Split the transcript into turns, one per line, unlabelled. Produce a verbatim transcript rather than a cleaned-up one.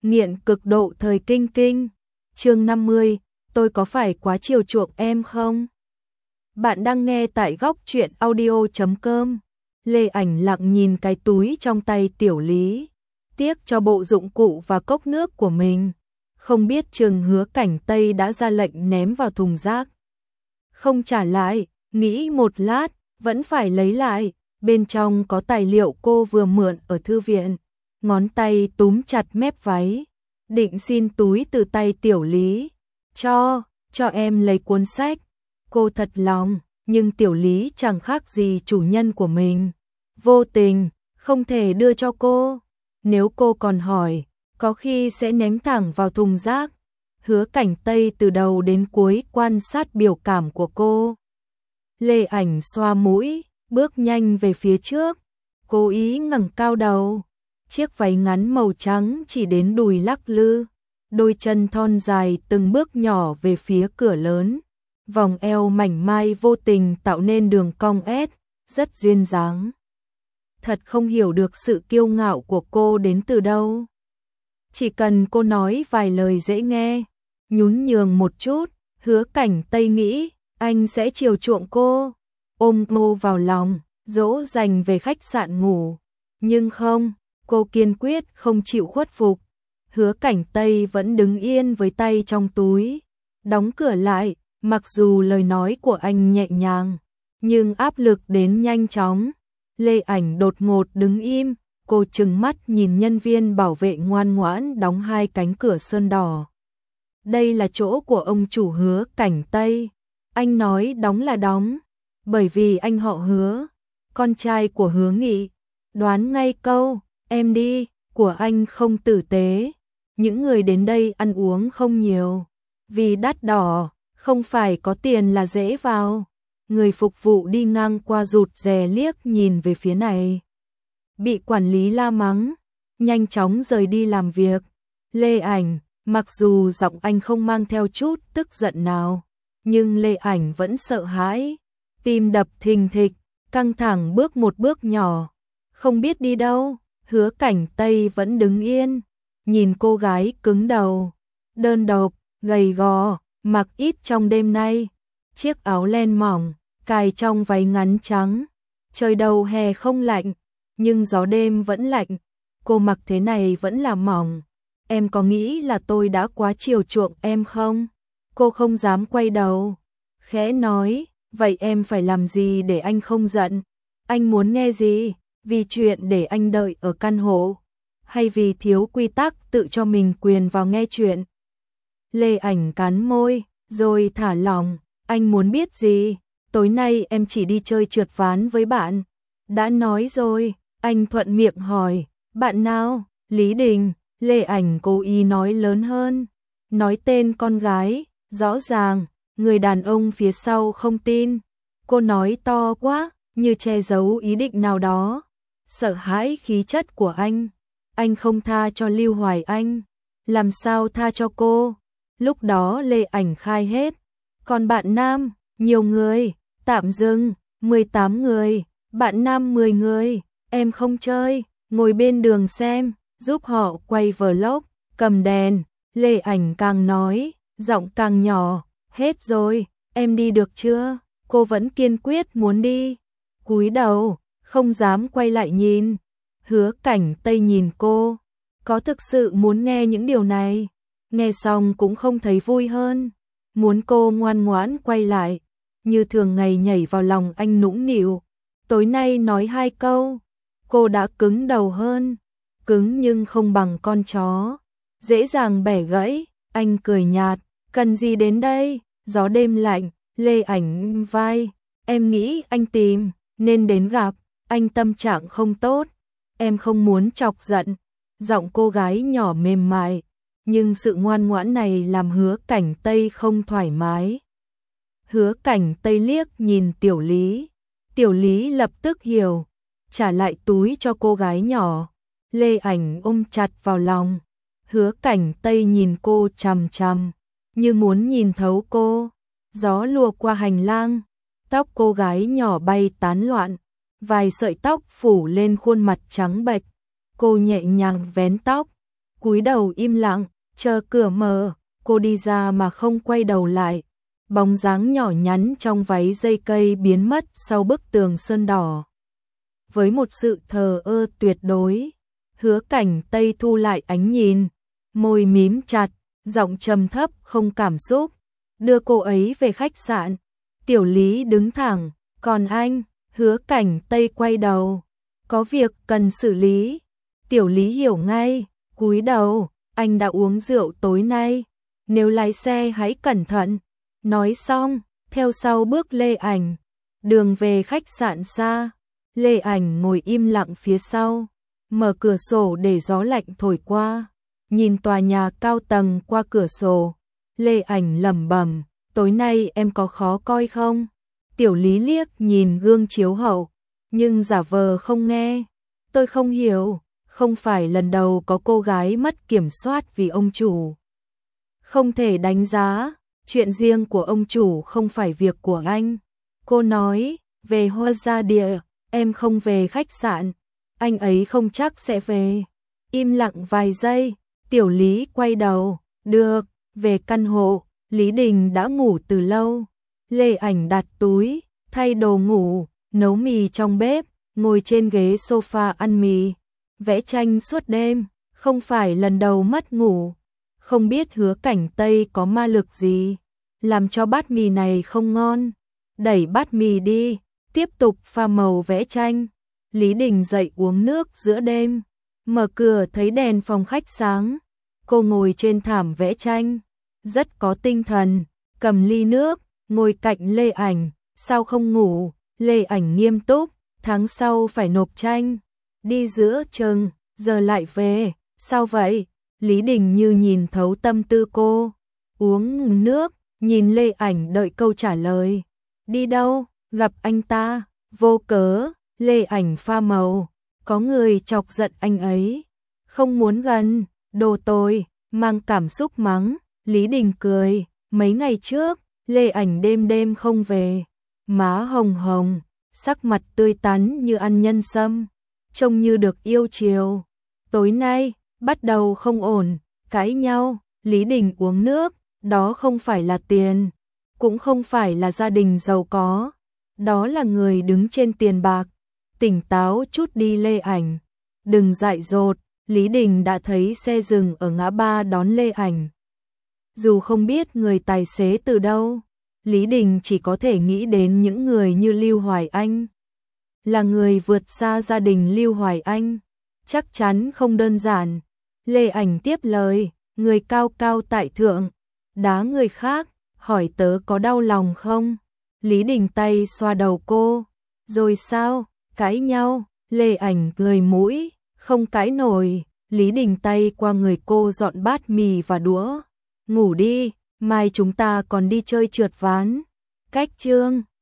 nghiện cực độ thời kinh kinh. Chương năm mươi, tôi có phải quá chiều chuộng em không? Bạn đang nghe tại góc truyện audio chấm com. Lê Ảnh lặng nhìn cái túi trong tay Tiểu Lý, tiếc cho bộ dụng cụ và cốc nước của mình. Không biết chừng Hứa Cảnh Tây đã ra lệnh ném vào thùng rác. Không trả lại, nghĩ một lát, vẫn phải lấy lại. Bên trong có tài liệu cô vừa mượn ở thư viện. Ngón tay túm chặt mép váy, định xin túi từ tay Tiểu Lý. Cho, cho em lấy cuốn sách. Cô thật lòng, nhưng Tiểu Lý chẳng khác gì chủ nhân của mình. Vô tình, không thể đưa cho cô. Nếu cô còn hỏi, có khi sẽ ném thẳng vào thùng rác. Hứa Cảnh Tây từ đầu đến cuối quan sát biểu cảm của cô. Lê Ảnh xoa mũi, bước nhanh về phía trước, cố ý ngẩng cao đầu. Chiếc váy ngắn màu trắng chỉ đến đùi lắc lư, đôi chân thon dài từng bước nhỏ về phía cửa lớn. Vòng eo mảnh mai vô tình tạo nên đường cong S, rất duyên dáng. Thật không hiểu được sự kiêu ngạo của cô đến từ đâu. Chỉ cần cô nói vài lời dễ nghe, nhún nhường một chút, Hứa Cảnh Tây nghĩ anh sẽ chiều chuộng cô, ôm cô vào lòng, dỗ dành về khách sạn ngủ. Nhưng không, cô kiên quyết không chịu khuất phục. Hứa Cảnh Tây vẫn đứng yên với tay trong túi, đóng cửa lại. Mặc dù lời nói của anh nhẹ nhàng, nhưng áp lực đến nhanh chóng. Lê Ảnh đột ngột đứng im, cô trừng mắt nhìn nhân viên bảo vệ ngoan ngoãn đóng hai cánh cửa sơn đỏ. Đây là chỗ của ông chủ Hứa Cảnh Tây. Anh nói đóng là đóng, bởi vì anh họ Hứa, con trai của Hứa Nghị. Đoán ngay câu, em đi, của anh không tử tế. Những người đến đây ăn uống không nhiều, vì đắt đỏ. Không phải có tiền là dễ vào. Người phục vụ đi ngang qua rụt rè liếc nhìn về phía này. Bị quản lý la mắng, nhanh chóng rời đi làm việc. Lê Ảnh, mặc dù giọng anh không mang theo chút tức giận nào, nhưng Lê Ảnh vẫn sợ hãi. Tim đập thình thịch, căng thẳng bước một bước nhỏ. Không biết đi đâu, Hứa Cảnh Tây vẫn đứng yên. Nhìn cô gái cứng đầu, đơn độc, gầy gò. Mặc ít trong đêm nay, chiếc áo len mỏng, cài trong váy ngắn trắng. Trời đầu hè không lạnh, nhưng gió đêm vẫn lạnh. Cô mặc thế này vẫn là mỏng. Em có nghĩ là tôi đã quá chiều chuộng em không? Cô không dám quay đầu, khẽ nói, vậy em phải làm gì để anh không giận? Anh muốn nghe gì? Vì chuyện để anh đợi ở căn hộ, hay vì thiếu quy tắc tự cho mình quyền vào nghe chuyện? Lê Ảnh cắn môi, rồi thả lỏng. Anh muốn biết gì? Tối nay em chỉ đi chơi trượt ván với bạn. Đã nói rồi, anh thuận miệng hỏi. Bạn nào? Lý Đình. Lê Ảnh cố ý nói lớn hơn. Nói tên con gái, rõ ràng, người đàn ông phía sau không tin. Cô nói to quá, như che giấu ý định nào đó. Sợ hãi khí chất của anh. Anh không tha cho Lưu Hoài Anh. Làm sao tha cho cô? Lúc đó Lê Ảnh khai hết. Còn bạn nam, nhiều người, tạm dừng, mười tám người, bạn nam mười người, em không chơi, ngồi bên đường xem, giúp họ quay vlog, cầm đèn. Lê Ảnh càng nói, giọng càng nhỏ, hết rồi, em đi được chưa? Cô vẫn kiên quyết muốn đi, cúi đầu, không dám quay lại nhìn. Hứa Cảnh Tây nhìn cô, có thực sự muốn nghe những điều này? Nghe xong cũng không thấy vui hơn, muốn cô ngoan ngoãn quay lại, như thường ngày nhảy vào lòng anh nũng nịu. Tối nay nói hai câu, cô đã cứng đầu hơn, cứng nhưng không bằng con chó, dễ dàng bẻ gãy. Anh cười nhạt, cần gì đến đây, gió đêm lạnh. Lê Ảnh vai, em nghĩ anh tìm, nên đến gặp, anh tâm trạng không tốt, em không muốn chọc giận. Giọng cô gái nhỏ mềm mại, nhưng sự ngoan ngoãn này làm Hứa Cảnh Tây không thoải mái. Hứa Cảnh Tây liếc nhìn Tiểu Lý. Tiểu Lý lập tức hiểu, trả lại túi cho cô gái nhỏ. Lê Ảnh ôm chặt vào lòng. Hứa Cảnh Tây nhìn cô chằm chằm, như muốn nhìn thấu cô. Gió lùa qua hành lang, tóc cô gái nhỏ bay tán loạn, vài sợi tóc phủ lên khuôn mặt trắng bệch. Cô nhẹ nhàng vén tóc, cúi đầu im lặng, chờ cửa mở, cô đi ra mà không quay đầu lại. Bóng dáng nhỏ nhắn trong váy dây cây biến mất sau bức tường sơn đỏ. Với một sự thờ ơ tuyệt đối, Hứa Cảnh Tây thu lại ánh nhìn, môi mím chặt, giọng trầm thấp không cảm xúc, đưa cô ấy về khách sạn. Tiểu Lý đứng thẳng, còn anh? Hứa Cảnh Tây quay đầu, có việc cần xử lý. Tiểu Lý hiểu ngay, cúi đầu, anh đã uống rượu tối nay, nếu lái xe hãy cẩn thận. Nói xong, theo sau bước Lê Ảnh, đường về khách sạn xa. Lê Ảnh ngồi im lặng phía sau, mở cửa sổ để gió lạnh thổi qua, nhìn tòa nhà cao tầng qua cửa sổ. Lê Ảnh lẩm bẩm, tối nay em có khó coi không? Tiểu Lý liếc nhìn gương chiếu hậu, nhưng giả vờ không nghe. Tôi không hiểu, không phải lần đầu có cô gái mất kiểm soát vì ông chủ. Không thể đánh giá, chuyện riêng của ông chủ không phải việc của anh. Cô nói, về Hoa Gia Địa, em không về khách sạn, anh ấy không chắc sẽ về. Im lặng vài giây, Tiểu Lý quay đầu, được, về căn hộ. Lý Đình đã ngủ từ lâu. Lê Ảnh đặt túi, thay đồ ngủ, nấu mì trong bếp, ngồi trên ghế sofa ăn mì, vẽ tranh suốt đêm, không phải lần đầu mất ngủ. Không biết Hứa Cảnh Tây có ma lực gì, làm cho bát mì này không ngon. Đẩy bát mì đi, tiếp tục pha màu vẽ tranh. Lý Đình dậy uống nước giữa đêm, mở cửa thấy đèn phòng khách sáng. Cô ngồi trên thảm vẽ tranh, rất có tinh thần, cầm ly nước, ngồi cạnh Lê Ảnh. Sao không ngủ? Lê Ảnh nghiêm túc, tháng sau phải nộp tranh, đi giữa chừng, giờ lại về, sao vậy? Lý Đình như nhìn thấu tâm tư cô, uống nước, nhìn Lê Ảnh đợi câu trả lời. Đi đâu? Gặp anh ta, vô cớ. Lê Ảnh pha màu, có người chọc giận anh ấy, không muốn gần, đồ tồi, mang cảm xúc mắng. Lý Đình cười, mấy ngày trước, Lê Ảnh đêm đêm không về, má hồng hồng, sắc mặt tươi tắn như ăn nhân sâm, trông như được yêu chiều. Tối nay, bắt đầu không ổn, cãi nhau. Lý Đình uống nước, đó không phải là tiền, cũng không phải là gia đình giàu có, đó là người đứng trên tiền bạc. Tỉnh táo chút đi Lê Ảnh, đừng dại dột. Lý Đình đã thấy xe dừng ở ngã ba đón Lê Ảnh. Dù không biết người tài xế từ đâu, Lý Đình chỉ có thể nghĩ đến những người như Lưu Hoài Anh. Là người vượt xa gia đình Lưu Hoài Anh, chắc chắn không đơn giản. Lê Ảnh tiếp lời, người cao cao tại thượng, đá người khác, hỏi tớ có đau lòng không? Lý Đình tay xoa đầu cô, rồi sao? Cãi nhau? Lê Ảnh cười mũi, không cãi nổi. Lý Đình tay qua người cô dọn bát mì và đũa. Ngủ đi, mai chúng ta còn đi chơi trượt ván. Cách chương